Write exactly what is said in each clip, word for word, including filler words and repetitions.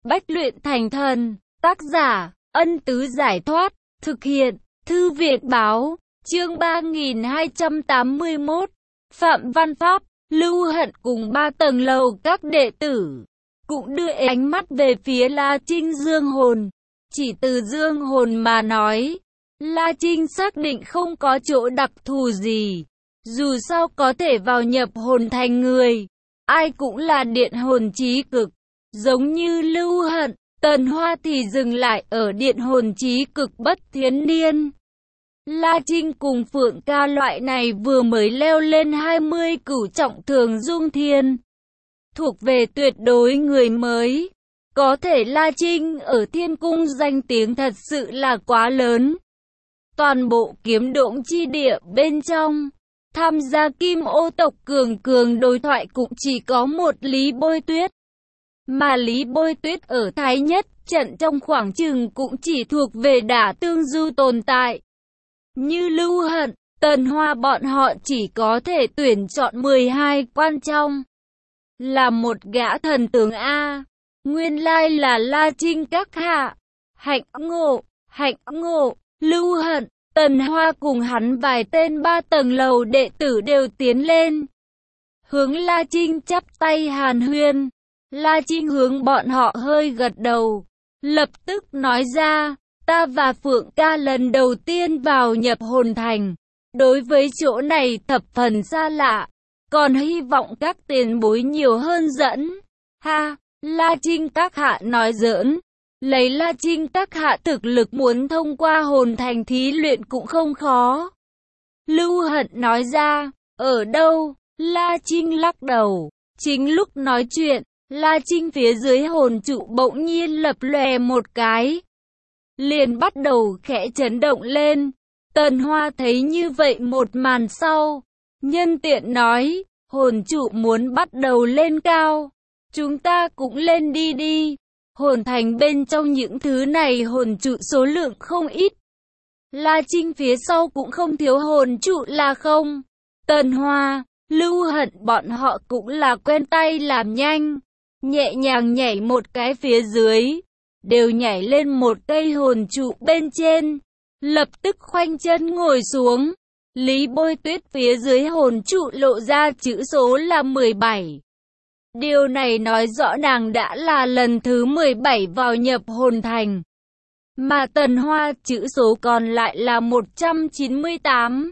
Bách luyện thành thần. Tác giả, Ân Tứ Giải Thoát. Thực hiện, Thư Việt Báo. Chương ba nghìn hai trăm tám mươi mốt. Phạm Văn Pháp, Lưu Hận cùng ba tầng lầu các đệ tử cũng đưa ánh mắt về phía La Trinh Dương Hồn. Chỉ từ Dương Hồn mà nói, La Trinh xác định không có chỗ đặc thù gì. Dù sao có thể vào nhập hồn thành người, ai cũng là điện hồn chí cực. Giống như Lưu Hận, Tần Hoa thì dừng lại ở điện hồn chí cực bất thiến niên. La Trinh cùng Phượng Ca loại này vừa mới leo lên hai mươi cửu trọng thường dung thiên, thuộc về tuyệt đối người mới. Có thể La Trinh ở thiên cung danh tiếng thật sự là quá lớn. Toàn bộ kiếm độn chi địa bên trong, tham gia Kim Ô tộc cường cường đối thoại cũng chỉ có một Lý Bôi Tuyết. Mà Lý Bôi Tuyết ở Thái Nhất trận trong khoảng chừng cũng chỉ thuộc về đả tương du tồn tại. Như Lưu Hận, Tần Hoa bọn họ chỉ có thể tuyển chọn mười hai quan trong. Là một gã thần tướng A. Nguyên lai là La Trinh các hạ. Hạnh ngộ, hạnh ngộ, Lưu Hận, Tần Hoa cùng hắn vài tên ba tầng lầu đệ tử đều tiến lên. Hướng La Trinh chắp tay hàn huyên. La Trinh hướng bọn họ hơi gật đầu. Lập tức nói ra, ta và Phượng Ca lần đầu tiên vào nhập hồn thành. Đối với chỗ này thập phần xa lạ. Còn hy vọng các tiền bối nhiều hơn dẫn. Ha, La Trinh các hạ nói giỡn. Lấy La Trinh các hạ thực lực muốn thông qua hồn thành thí luyện cũng không khó. Lưu Hận nói ra, ở đâu? La Trinh lắc đầu. Chính lúc nói chuyện, La Trinh phía dưới hồn trụ bỗng nhiên lập lòe một cái. Liền bắt đầu khẽ chấn động lên. Tần Hoa thấy như vậy một màn sau. Nhân tiện nói, hồn trụ muốn bắt đầu lên cao. Chúng ta cũng lên đi đi. Hồn thành bên trong những thứ này hồn trụ số lượng không ít. La Trinh phía sau cũng không thiếu hồn trụ là không. Tần Hoa, Lưu Hận bọn họ cũng là quen tay làm nhanh. Nhẹ nhàng nhảy một cái phía dưới. Đều nhảy lên một cây hồn trụ bên trên. Lập tức khoanh chân ngồi xuống. Lý Bôi Tuyết phía dưới hồn trụ lộ ra chữ số là mười bảy. Điều này nói rõ nàng đã là lần thứ mười bảy vào nhập hồn thành. Mà Tần Hoa chữ số còn lại là một trăm chín mươi tám.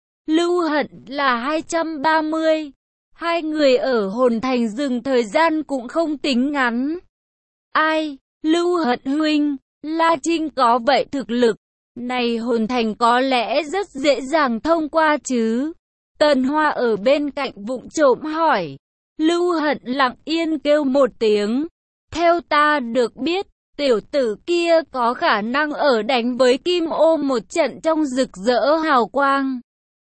Lưu Hận là hai trăm ba mươi. Hai người ở hồn thành dừng thời gian cũng không tính ngắn. Ai? Lưu Hận huynh, La Trinh có vậy thực lực. Này hồn thành có lẽ rất dễ dàng thông qua chứ? Tần Hoa ở bên cạnh vụng trộm hỏi. Lưu Hận lặng yên kêu một tiếng. Theo ta được biết, tiểu tử kia có khả năng ở đánh với Kim Ô một trận trong rực rỡ hào quang.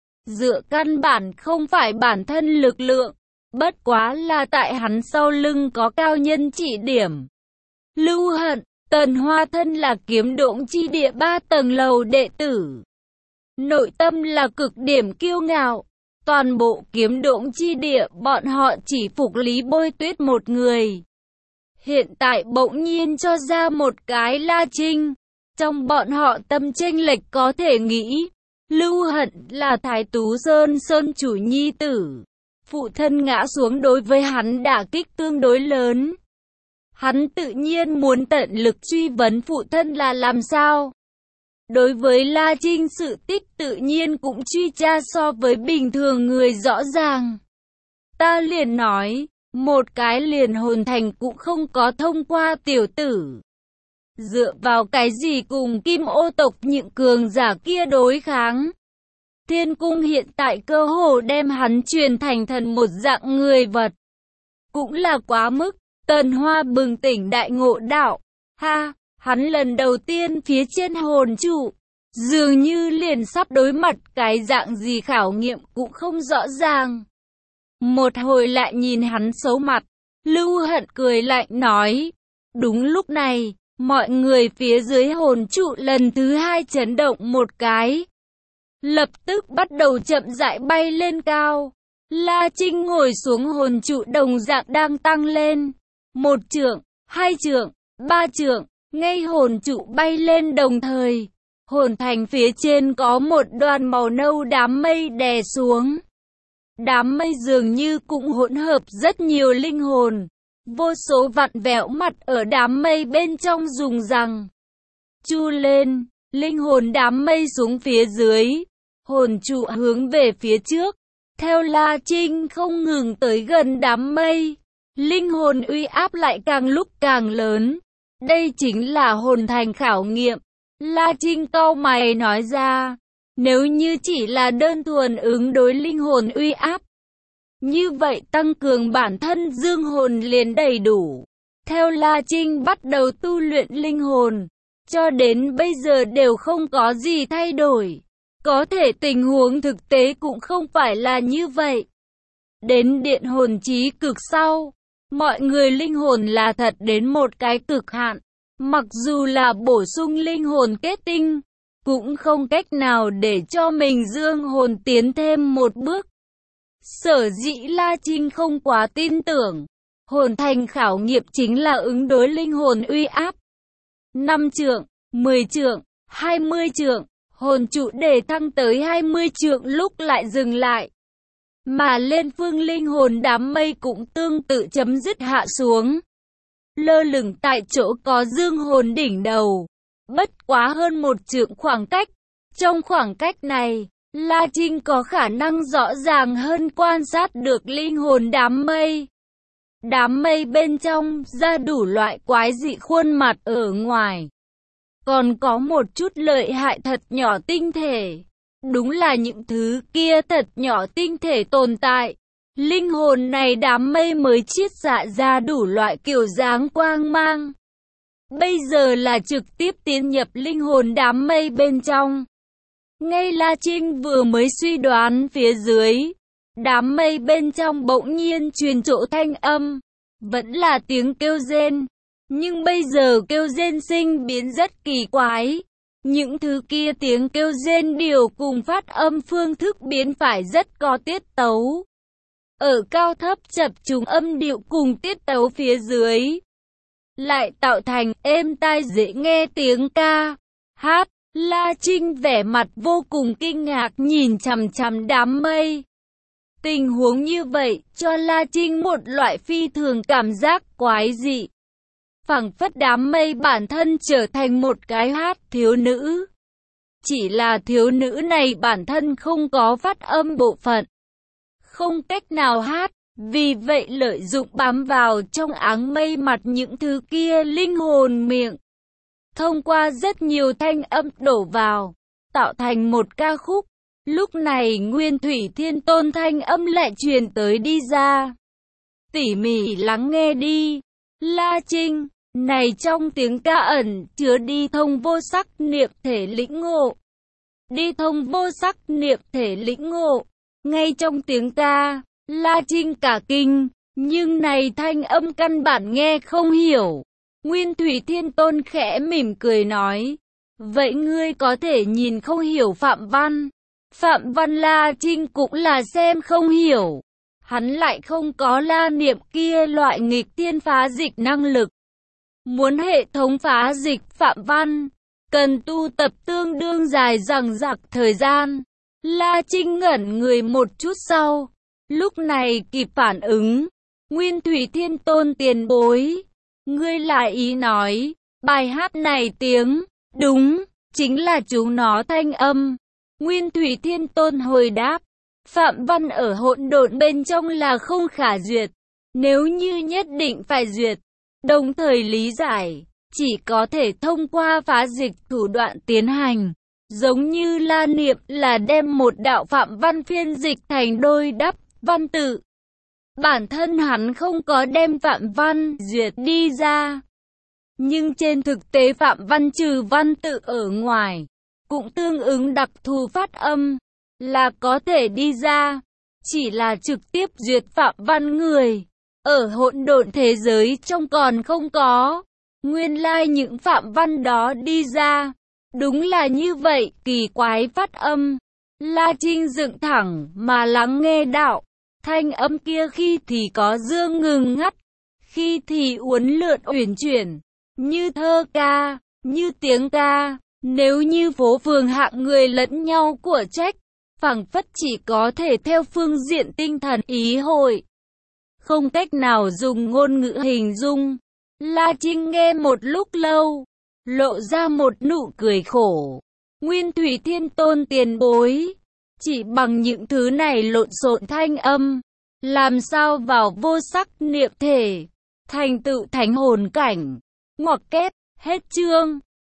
Dựa căn bản không phải bản thân lực lượng, bất quá là tại hắn sau lưng có cao nhân chỉ điểm. Lưu Hận, Tần Hoa thân là kiếm độn chi địa ba tầng lầu đệ tử. Nội tâm là cực điểm kiêu ngạo. Toàn bộ kiếm độn chi địa bọn họ chỉ phục Lý Bôi Tuyết một người. Hiện tại bỗng nhiên cho ra một cái La Trinh. Trong bọn họ tâm chênh lệch có thể nghĩ. Lưu Hận là Thái Tú Sơn Sơn chủ nhi tử. Phụ thân ngã xuống đối với hắn đả kích tương đối lớn. Hắn tự nhiên muốn tận lực truy vấn phụ thân là làm sao. Đối với La Trinh sự tích tự nhiên cũng truy tra so với bình thường người rõ ràng. Ta liền nói, một cái liền hồn thành cũng không có thông qua tiểu tử. Dựa vào cái gì cùng Kim Ô tộc những cường giả kia đối kháng. Thiên cung hiện tại cơ hồ đem hắn truyền thành thần một dạng người vật. Cũng là quá mức. Tần Hoa bừng tỉnh đại ngộ đạo. Ha, hắn lần đầu tiên phía trên hồn trụ. Dường như liền sắp đối mặt cái dạng gì khảo nghiệm cũng không rõ ràng. Một hồi lại nhìn hắn xấu mặt. Lưu Hận cười lạnh nói. Đúng lúc này, mọi người phía dưới hồn trụ lần thứ hai chấn động một cái. Lập tức bắt đầu chậm rãi bay lên cao. La Trinh ngồi xuống hồn trụ đồng dạng đang tăng lên. Một trượng, hai trượng, ba trượng, ngay hồn trụ bay lên đồng thời. Hồn thành phía trên có một đoàn màu nâu đám mây đè xuống. Đám mây dường như cũng hỗn hợp rất nhiều linh hồn. Vô số vặn vẹo mặt ở đám mây bên trong dùng rằng chu lên, linh hồn đám mây xuống phía dưới. Hồn trụ hướng về phía trước. Theo La Trinh không ngừng tới gần đám mây, linh hồn uy áp lại càng lúc càng lớn. Đây chính là hồn thành khảo nghiệm. La Trinh cau mày nói ra, nếu như chỉ là đơn thuần ứng đối linh hồn uy áp, như vậy tăng cường bản thân dương hồn liền đầy đủ. Theo La Trinh bắt đầu tu luyện linh hồn, cho đến bây giờ đều không có gì thay đổi. Có thể tình huống thực tế cũng không phải là như vậy. Đến điện hồn chí cực sau, mọi người linh hồn là thật đến một cái cực hạn. Mặc dù là bổ sung linh hồn kết tinh, cũng không cách nào để cho mình dương hồn tiến thêm một bước. Sở dĩ La Trinh không quá tin tưởng, hồn thành khảo nghiệm chính là ứng đối linh hồn uy áp. năm trượng, mười trượng, hai mươi trượng, hồn trụ để thăng tới hai mươi trượng lúc lại dừng lại. Mà lên phương linh hồn đám mây cũng tương tự chấm dứt hạ xuống. Lơ lửng tại chỗ có dương hồn đỉnh đầu, bất quá hơn một trượng khoảng cách. Trong khoảng cách này, La Trinh có khả năng rõ ràng hơn quan sát được linh hồn đám mây. Đám mây bên trong ra đủ loại quái dị khuôn mặt ở ngoài. Còn có một chút lợi hại thật nhỏ tinh thể. Đúng là những thứ kia thật nhỏ tinh thể tồn tại. Linh hồn này đám mây mới chiết xạ ra đủ loại kiểu dáng quang mang. Bây giờ là trực tiếp tiến nhập linh hồn đám mây bên trong. Ngay La Trinh vừa mới suy đoán phía dưới, đám mây bên trong bỗng nhiên truyền chỗ thanh âm. Vẫn là tiếng kêu rên. Nhưng bây giờ kêu rên sinh biến rất kỳ quái. Những thứ kia tiếng kêu rên điều cùng phát âm phương thức biến phải rất có tiết tấu. Ở cao thấp chập trùng âm điệu cùng tiết tấu phía dưới, lại tạo thành êm tai dễ nghe tiếng ca, hát. La Trinh vẻ mặt vô cùng kinh ngạc nhìn chằm chằm đám mây. Tình huống như vậy cho La Trinh một loại phi thường cảm giác quái dị. Phảng phất đám mây bản thân trở thành một cái hát thiếu nữ. Chỉ là thiếu nữ này bản thân không có phát âm bộ phận, không cách nào hát, vì vậy lợi dụng bám vào trong áng mây mặt những thứ kia linh hồn miệng. Thông qua rất nhiều thanh âm đổ vào, tạo thành một ca khúc. Lúc này Nguyên Thủy Thiên Tôn thanh âm lại truyền tới đi ra. Tỉ mỉ lắng nghe đi, La Trinh. Này trong tiếng ca ẩn chứa đi thông vô sắc niệm thể lĩnh ngộ. Đi thông vô sắc niệm thể lĩnh ngộ. Ngay trong tiếng ca, La Trinh cả kinh, nhưng này thanh âm căn bản nghe không hiểu. Nguyên Thủy Thiên Tôn khẽ mỉm cười nói, vậy ngươi có thể nhìn không hiểu Phạm Văn. Phạm Văn La Trinh cũng là xem không hiểu. Hắn lại không có la niệm kia loại nghịch thiên phá dịch năng lực. Muốn hệ thống phá dịch Phạm Văn, cần tu tập tương đương dài dằng dặc thời gian. La Trinh ngẩn người một chút sau, lúc này kịp phản ứng. Nguyên Thủy Thiên Tôn tiền bối, ngươi lại ý nói, bài hát này tiếng, đúng, chính là chúng nó thanh âm. Nguyên Thủy Thiên Tôn hồi đáp, Phạm Văn ở hỗn độn bên trong là không khả duyệt, nếu như nhất định phải duyệt, đồng thời lý giải, chỉ có thể thông qua phá dịch thủ đoạn tiến hành. Giống như la niệm là đem một đạo Phạm Văn phiên dịch thành đôi đắp văn tự. Bản thân hắn không có đem Phạm Văn duyệt đi ra. Nhưng trên thực tế Phạm Văn trừ văn tự ở ngoài, cũng tương ứng đặc thù phát âm, là có thể đi ra. Chỉ là trực tiếp duyệt Phạm Văn người, ở hỗn độn thế giới trong còn không có. Nguyên lai những Phạm Văn đó đi ra. Đúng là như vậy, kỳ quái phát âm. La Trinh dựng thẳng mà lắng nghe đạo. Thanh âm kia khi thì có dương ngừng ngắt, khi thì uốn lượn uyển chuyển. như thơ ca, như tiếng ca. Nếu như phố phường hạng người lẫn nhau của trách, phảng phất chỉ có thể theo phương diện tinh thần ý hội. Không cách nào dùng ngôn ngữ hình dung. La Trinh nghe một lúc lâu, lộ ra một nụ cười khổ. Nguyên Thủy Thiên Tôn tiền bối, chỉ bằng những thứ này lộn xộn thanh âm, làm sao vào vô sắc niệm thể, thành tựu thánh hồn cảnh. Ngoặc kép, hết chương.